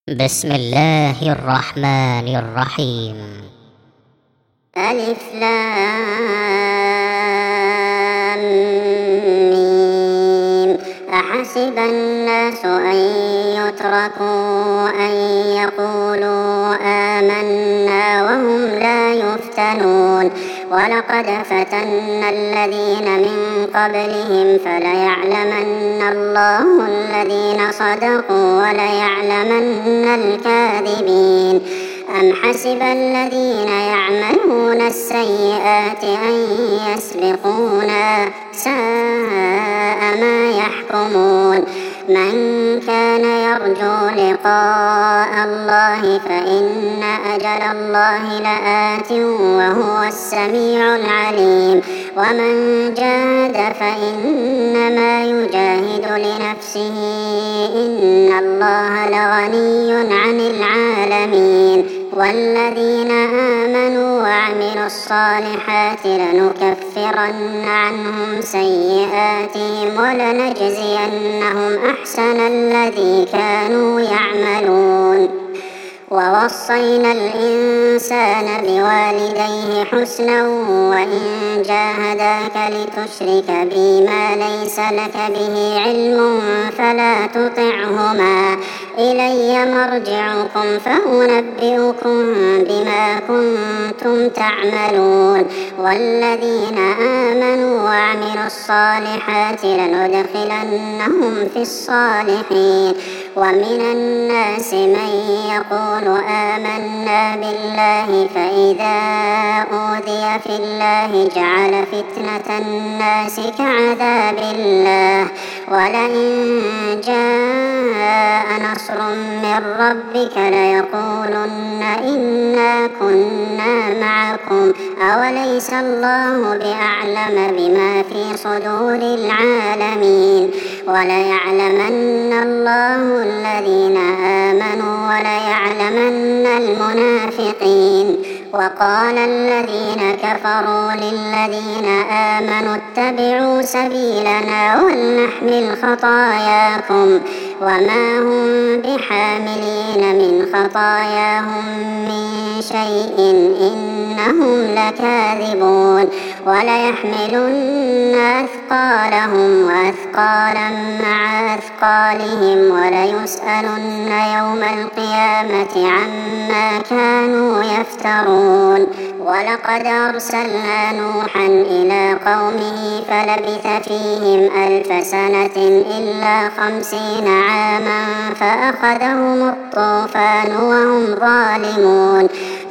بسم الله الرحمن الرحيم. ألف لام ميم. أحسب الناس أن يتركوا أن يقولوا آمنا وهم لا يفتنون ولقد فتنا الذين من قبلهم فليعلمن الله الذين صدقوا وليعلمن الكاذبين. أم حسب الذين يعملون السيئات أن يسبقونا ساء ما يحكمون. من كان يرجو لقاء الله فإن أجل الله لآت وهو السميع العليم. ومن جاهد فإنما يجاهد لنفسه إن الله لغني عن العالمين. والذين آمنوا وعملوا الصالحات لنكفرن عنهم سيئاتهم ولنجزينهم أحسن الذي كانوا يعملون. ووصينا الإنسان بوالديه حسنا وإن جاهداك لتشرك بي ما ليس لك به علم فلا تطعهما إلي مرجعكم فأنبئكم بما كنتم تعملون. والذين آمنوا وعملوا الصالحات لندخلنهم في الصالحين. ومن الناس من يقول آمنا بالله فإذا أوذي في الله جعل فتنة الناس كعذاب الله ولئن جاء نصر من ربك ليقولن إنا كنا معكم أوليس الله بأعلم بما في صدور العالمين. وليعلمن الله الذين آمنوا وليعلمن المنافقين. وقال الذين كفروا للذين آمنوا اتبعوا سبيلنا ولنحمل خطاياكم وما هم بحاملين من خطاياهم من شيء إنهم لكاذبون. وليحملن أثقالهم وأثقالا مع أثقالهم وليسألن يوم القيامة عما كانوا يفترون. ولقد أرسلنا نوحا إلى قومه فلبث فيهم 1000 سنة إلا 50 عاما فأخذهم الطوفان وهم ظالمون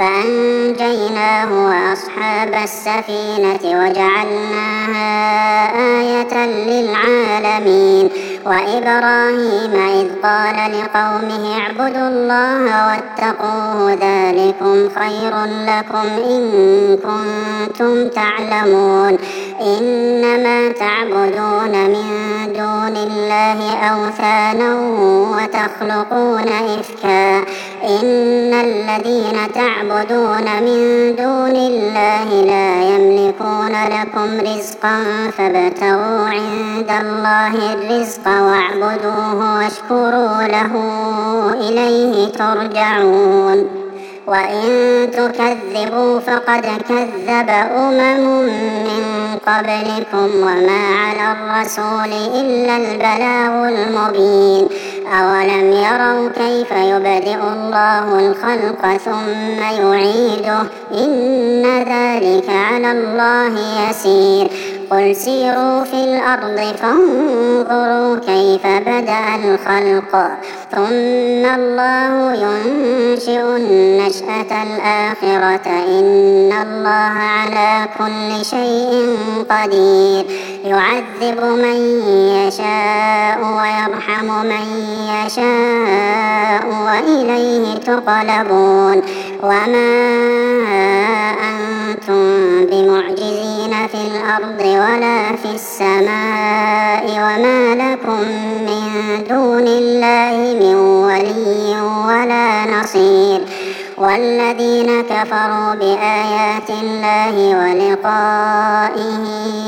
فأنجيناه وأصحاب السفينة وجعلناها آية للعالمين. وإبراهيم إذ قال لقومه اعبدوا الله واتقوه ذلكم خير لكم إن كنتم تعلمون. إنما تعبدون من دون الله أوثانا وتخلقون إفكا إن الذين تعبدون من دون الله لا يملكون لكم رزقا فابتغوا عند الله الرزق واعبدوه واشكروا له إليه ترجعون. وإن تكذبوا فقد كذب من قبلكم وما على الرسول إلا البلاغ المبين. أولم يروا كيف يبدئ الله الخلق ثم يعيده إن ذلك على الله يسير. قل سيروا في الأرض فانظروا كيف بدأ الخلق ثم الله ينشئ النشأة الآخرة إن الله على كل شيء قدير. يعذب من يشاء ويرحم من يشاء وإليه تقلبون. وما أنتم بمعجزين في الأرض ولا في السماء وما لكم من دون الله من ولي ولا نصير. والذين كفروا بآيات الله ولقائه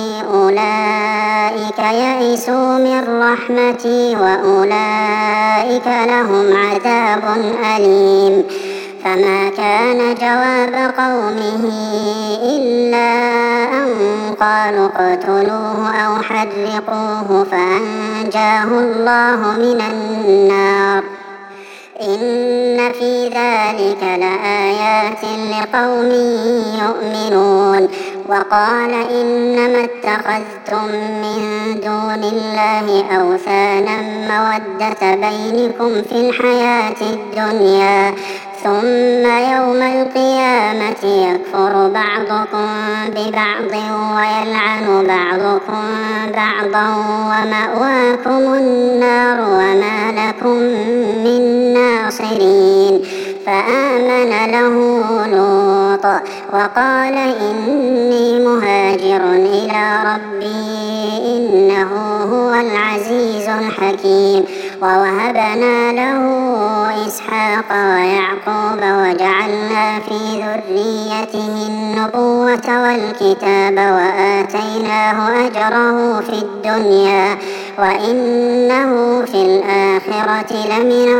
أولئك يئسوا من رحمتي وأولئك لهم عذاب أليم. فما كان جواب قومه إلا أن قالوا اقتلوه أو حرقوه فأنجاه الله من النار. إن في ذلك لآيات لقوم يؤمنون. وقال إنما اتخذتم من دون الله أوثانا مودة بينكم في الحياة الدنيا ثم يوم القيامة يكفر بعضكم ببعض ويلعن بعضكم بعضا ومأواكم النار وما لكم من ناصرين. فآمن له لوط وقال إني مهاجر إلى ربي إنه هو العزيز الحكيم. ووهبنا له إسحاق ويعقوب وجعلنا في ذريته النبوة والكتاب وآتيناه أجره في الدنيا وإنه في الآخرة لمن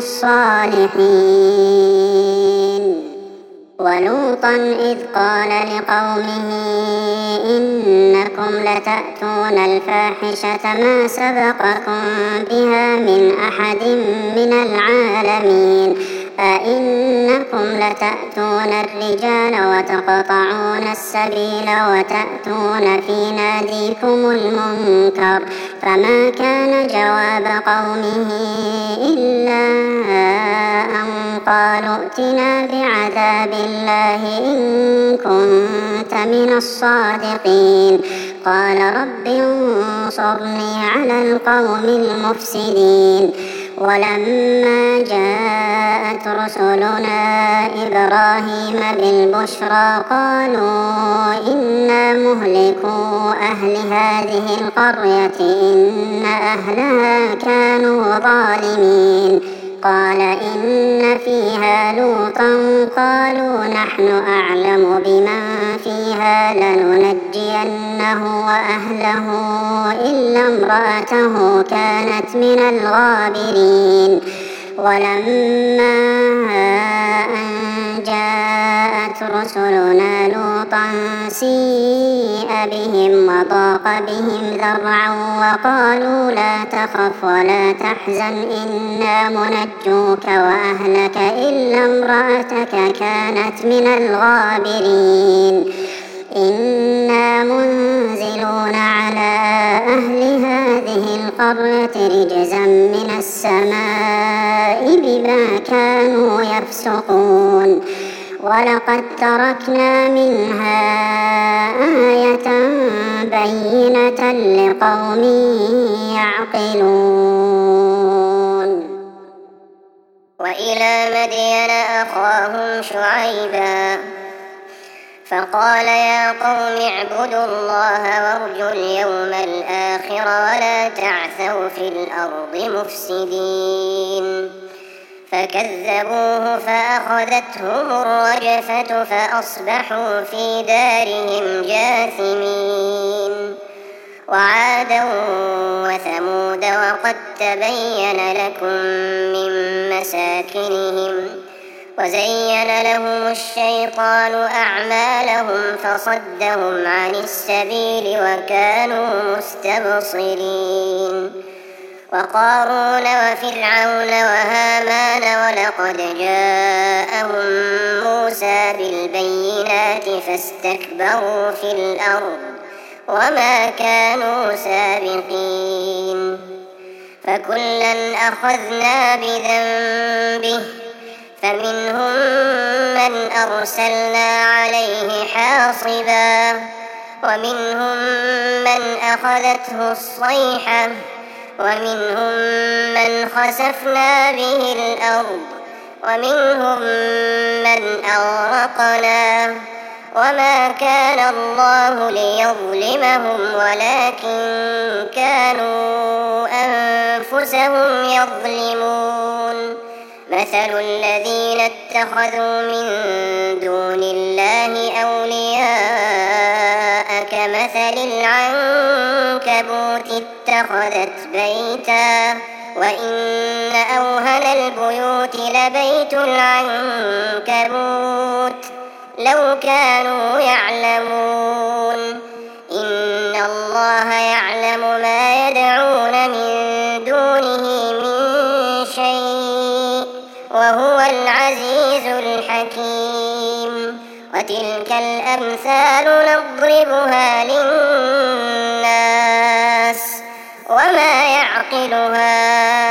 الصالحين. ولوطا إذ قال لقومه إنكم لتأتون الفاحشة ما سبقكم بها من أحد من العالمين أئنكم لتأتون الرجال وتقطعون السبيل وتأتون في ناديكم المنكر. فما كان جواب قومه إلا أن قالوا ائتنا بعذاب الله إن كنت من الصادقين. قال رب انصرني على القوم المفسدين. ولما جاءت رسلنا إبراهيم بالبشرى قالوا إنا مهلكو أهل هذه القرية إن أهلها كانوا ظالمين. قال إن فيها لوطا قالوا نحن أعلم بمن فيها لننجينه وأهله إلا امرأته كانت من الغابرين. ولما أن جاءت رسلنا لوطا سيء بهم وضاق بهم ذرعا وقالوا لا تخف ولا تحزن إنا منجوك وأهلك إلا امرأتك كانت من الغابرين. إنا منزلون على أهل هذه القرية رجزا من السماء بما كانوا يفسقون. ولقد تركنا منها آية بينة لقوم يعقلون. وإلى مدين أخاهم شعيبا فقال يا قوم اعبدوا الله وارجوا اليوم الآخر ولا تعثوا في الأرض مفسدين. فكذبوه فأخذتهم الرجفة فأصبحوا في دارهم جاثمين. وعادا وثمود وقد تبين لكم من مساكنهم وزين لهم الشيطان أعمالهم فصدهم عن السبيل وكانوا مستبصرين. وقارون وفرعون وهامان ولقد جاءهم موسى بالبينات فاستكبروا في الأرض وما كانوا سابقين. فكلا أخذنا بذنبه فمنهم من أرسلنا عليه حاصبا ومنهم من أخذته الصيحة ومنهم من خسفنا به الأرض ومنهم من أغرقنا وما كان الله ليظلمهم ولكن كانوا أنفسهم يظلمون. مثل الذين اتخذوا من دون الله أولياء كمثل العنكبوت اتخذت بيتا وإن أوهن البيوت لبيت العنكبوت لو كانوا يعلمون إن الله يعلم ما يدعون من دونه من شيء وهو العزيز الحكيم وتلك الأمثال نضربها للناس وما يعقلها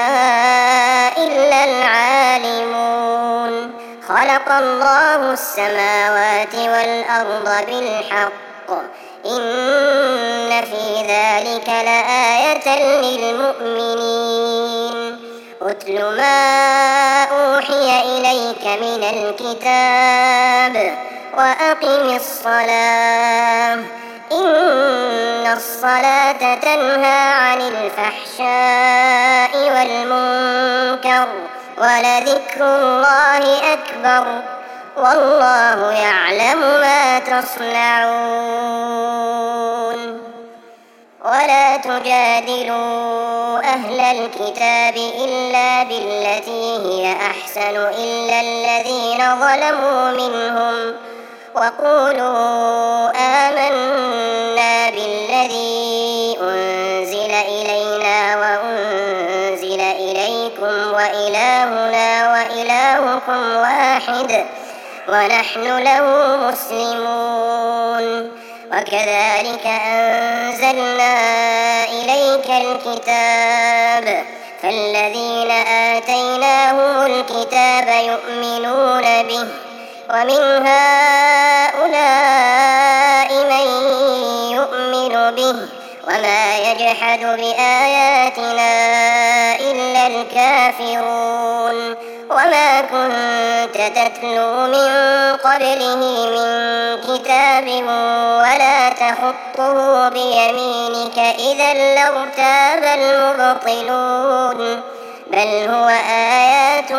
إلا العالمون خلق الله السماوات والأرض بالحق إن في ذلك لآية للمؤمنين أتل ما أوحي إليك من الكتاب وأقم الصلاة إن الصلاة تنهى عن الفحشاء والمنكر ولذكر الله أكبر والله يعلم ما تصنعون ولا تجادلوا أهل الكتاب إلا بالتي هي أحسن إلا الذين ظلموا منهم وقولوا آمنا بالذي أنزل إلينا وأنزل إليكم وإلهنا وإلهكم واحد ونحن له مسلمون وكذلك أنزلنا إليك الكتاب فالذين آتيناهم الكتاب يؤمنون به ومن هؤلاء من يؤمن به وما يجحد بآياتنا إلا الكافرون وما كنت تتلو من قبله من كتاب ولا تخطه بيمينك إذا لارتاب المبطلون بل هو آيات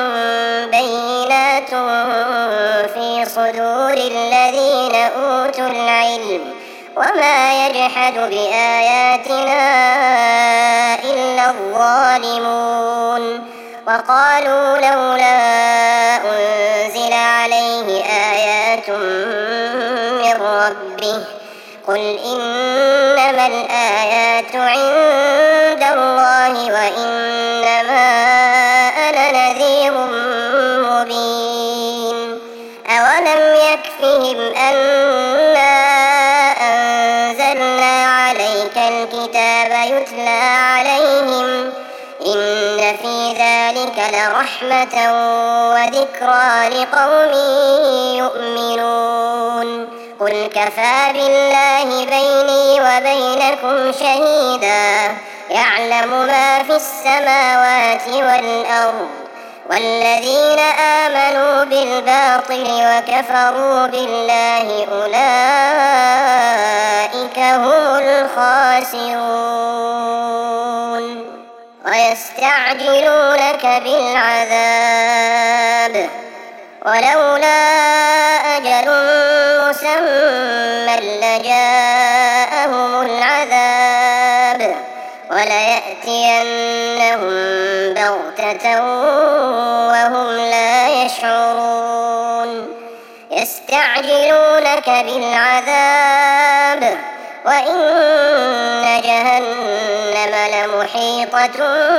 بينات في صدور الذين أوتوا العلم وما يجحد بآياتنا إلا الظالمون وقالوا لولا أنزل عليه آيات من ربه قل إنما الآيات عند الله وإنما أنا نذير مبين أولم يكفهم أنا أنزلنا عليك الكتاب يتلى عليهم إن في ذلك لرحمة وذكرى لقوم يؤمنون قل كفى بالله بيني وبينكم شهيدا يعلم ما في السماوات والأرض والذين آمنوا بالباطل وكفروا بالله أولئك هم الخاسرون ويستعجلونك بالعذاب ولولا أجل مسمى لجاءهم العذاب وليأتينهم بغتة وهم لا يشعرون يستعجلونك بالعذاب وإن جهنم لمحيطة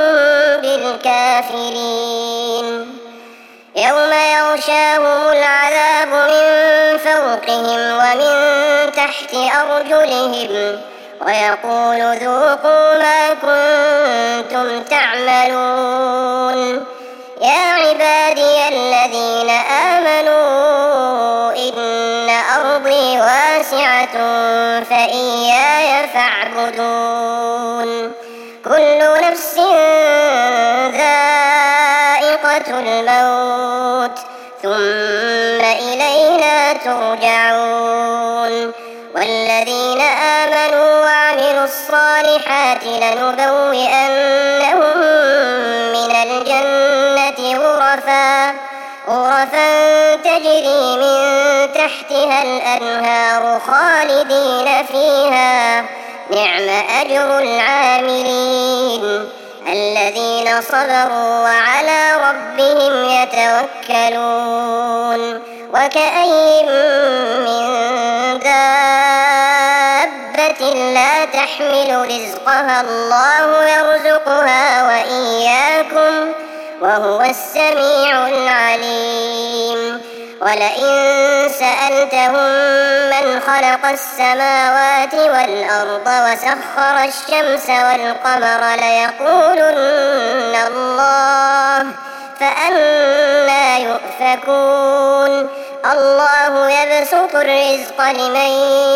بالكافرين يوم يغشاهم العذاب من فوقهم ومن تحت أرجلهم ويقول ذوقوا ما كنتم تعملون يا عبادي الذين آمنوا إن أرضي واسعة فإياي فاعبدون كل نفس ذائقة الموت ثم إلينا ترجعون والذين آمنوا وعملوا الصالحات لنبوئنهم من الجنة غرفا غرفا تجري من تحتها الأنهار خالدين فيها، نعم أجر العاملين الذين صبروا وعلى ربهم يتوكلون. وكأي من دابة لا تحمل رزقها الله يرزقها وإياكم وهو السميع العليم. ولئن سألتهم من خلق السماوات والأرض وسخر الشمس والقمر ليقولن الله، فأنى يؤفكون. الله يبسط الرزق لمن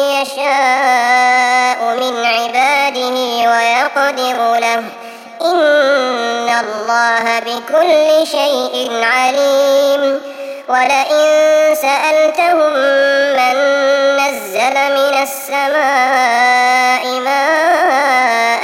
يشاء من عباده ويقدر له، إن الله بكل شيء عليم. ولئن سألتهم من نزل من السماء ماء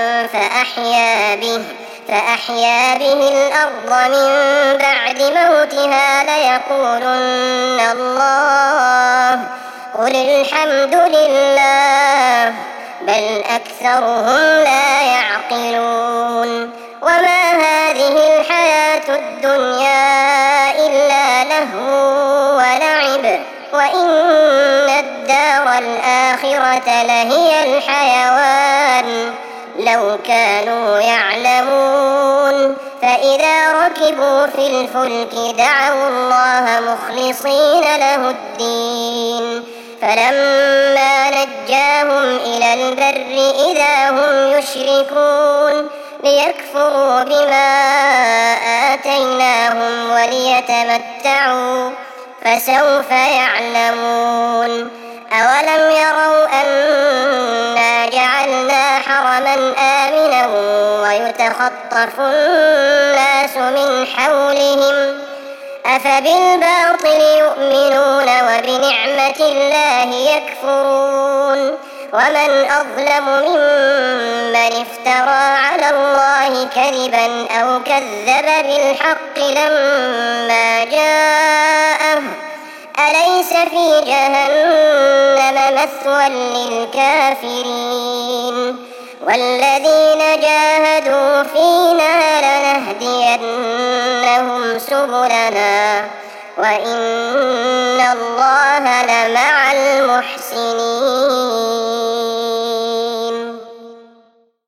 فأحيا به الأرض من بعد موتها ليقولن الله، قل الحمد لله بل أكثرهم لا يعقلون. وما هذه الحياة الدنيا إلا لهو ولعب، وإن الدار الآخرة لهي الحيوان لو كانوا يعلمون. فإذا ركبوا في الفلك دعوا الله مخلصين له الدين، فلما نجاهم إلى البر إذا هم يشركون ليكفروا بما آتيناهم وليتمتعوا فسوف يعلمون. أولم يروا أنا جعلنا حرما آمنا ويتخطف الناس من حولهم، أفبالباطل يؤمنون وبنعمة الله يكفرون. ومن أظلم ممن افترى على الله كذبا أو كذب بالحق لما جاءه، أليس في جهنم مثوى للكافرين؟ والذين جاهدوا فينا لنهدينهم سبلنا وإن الله لمع المحسنين.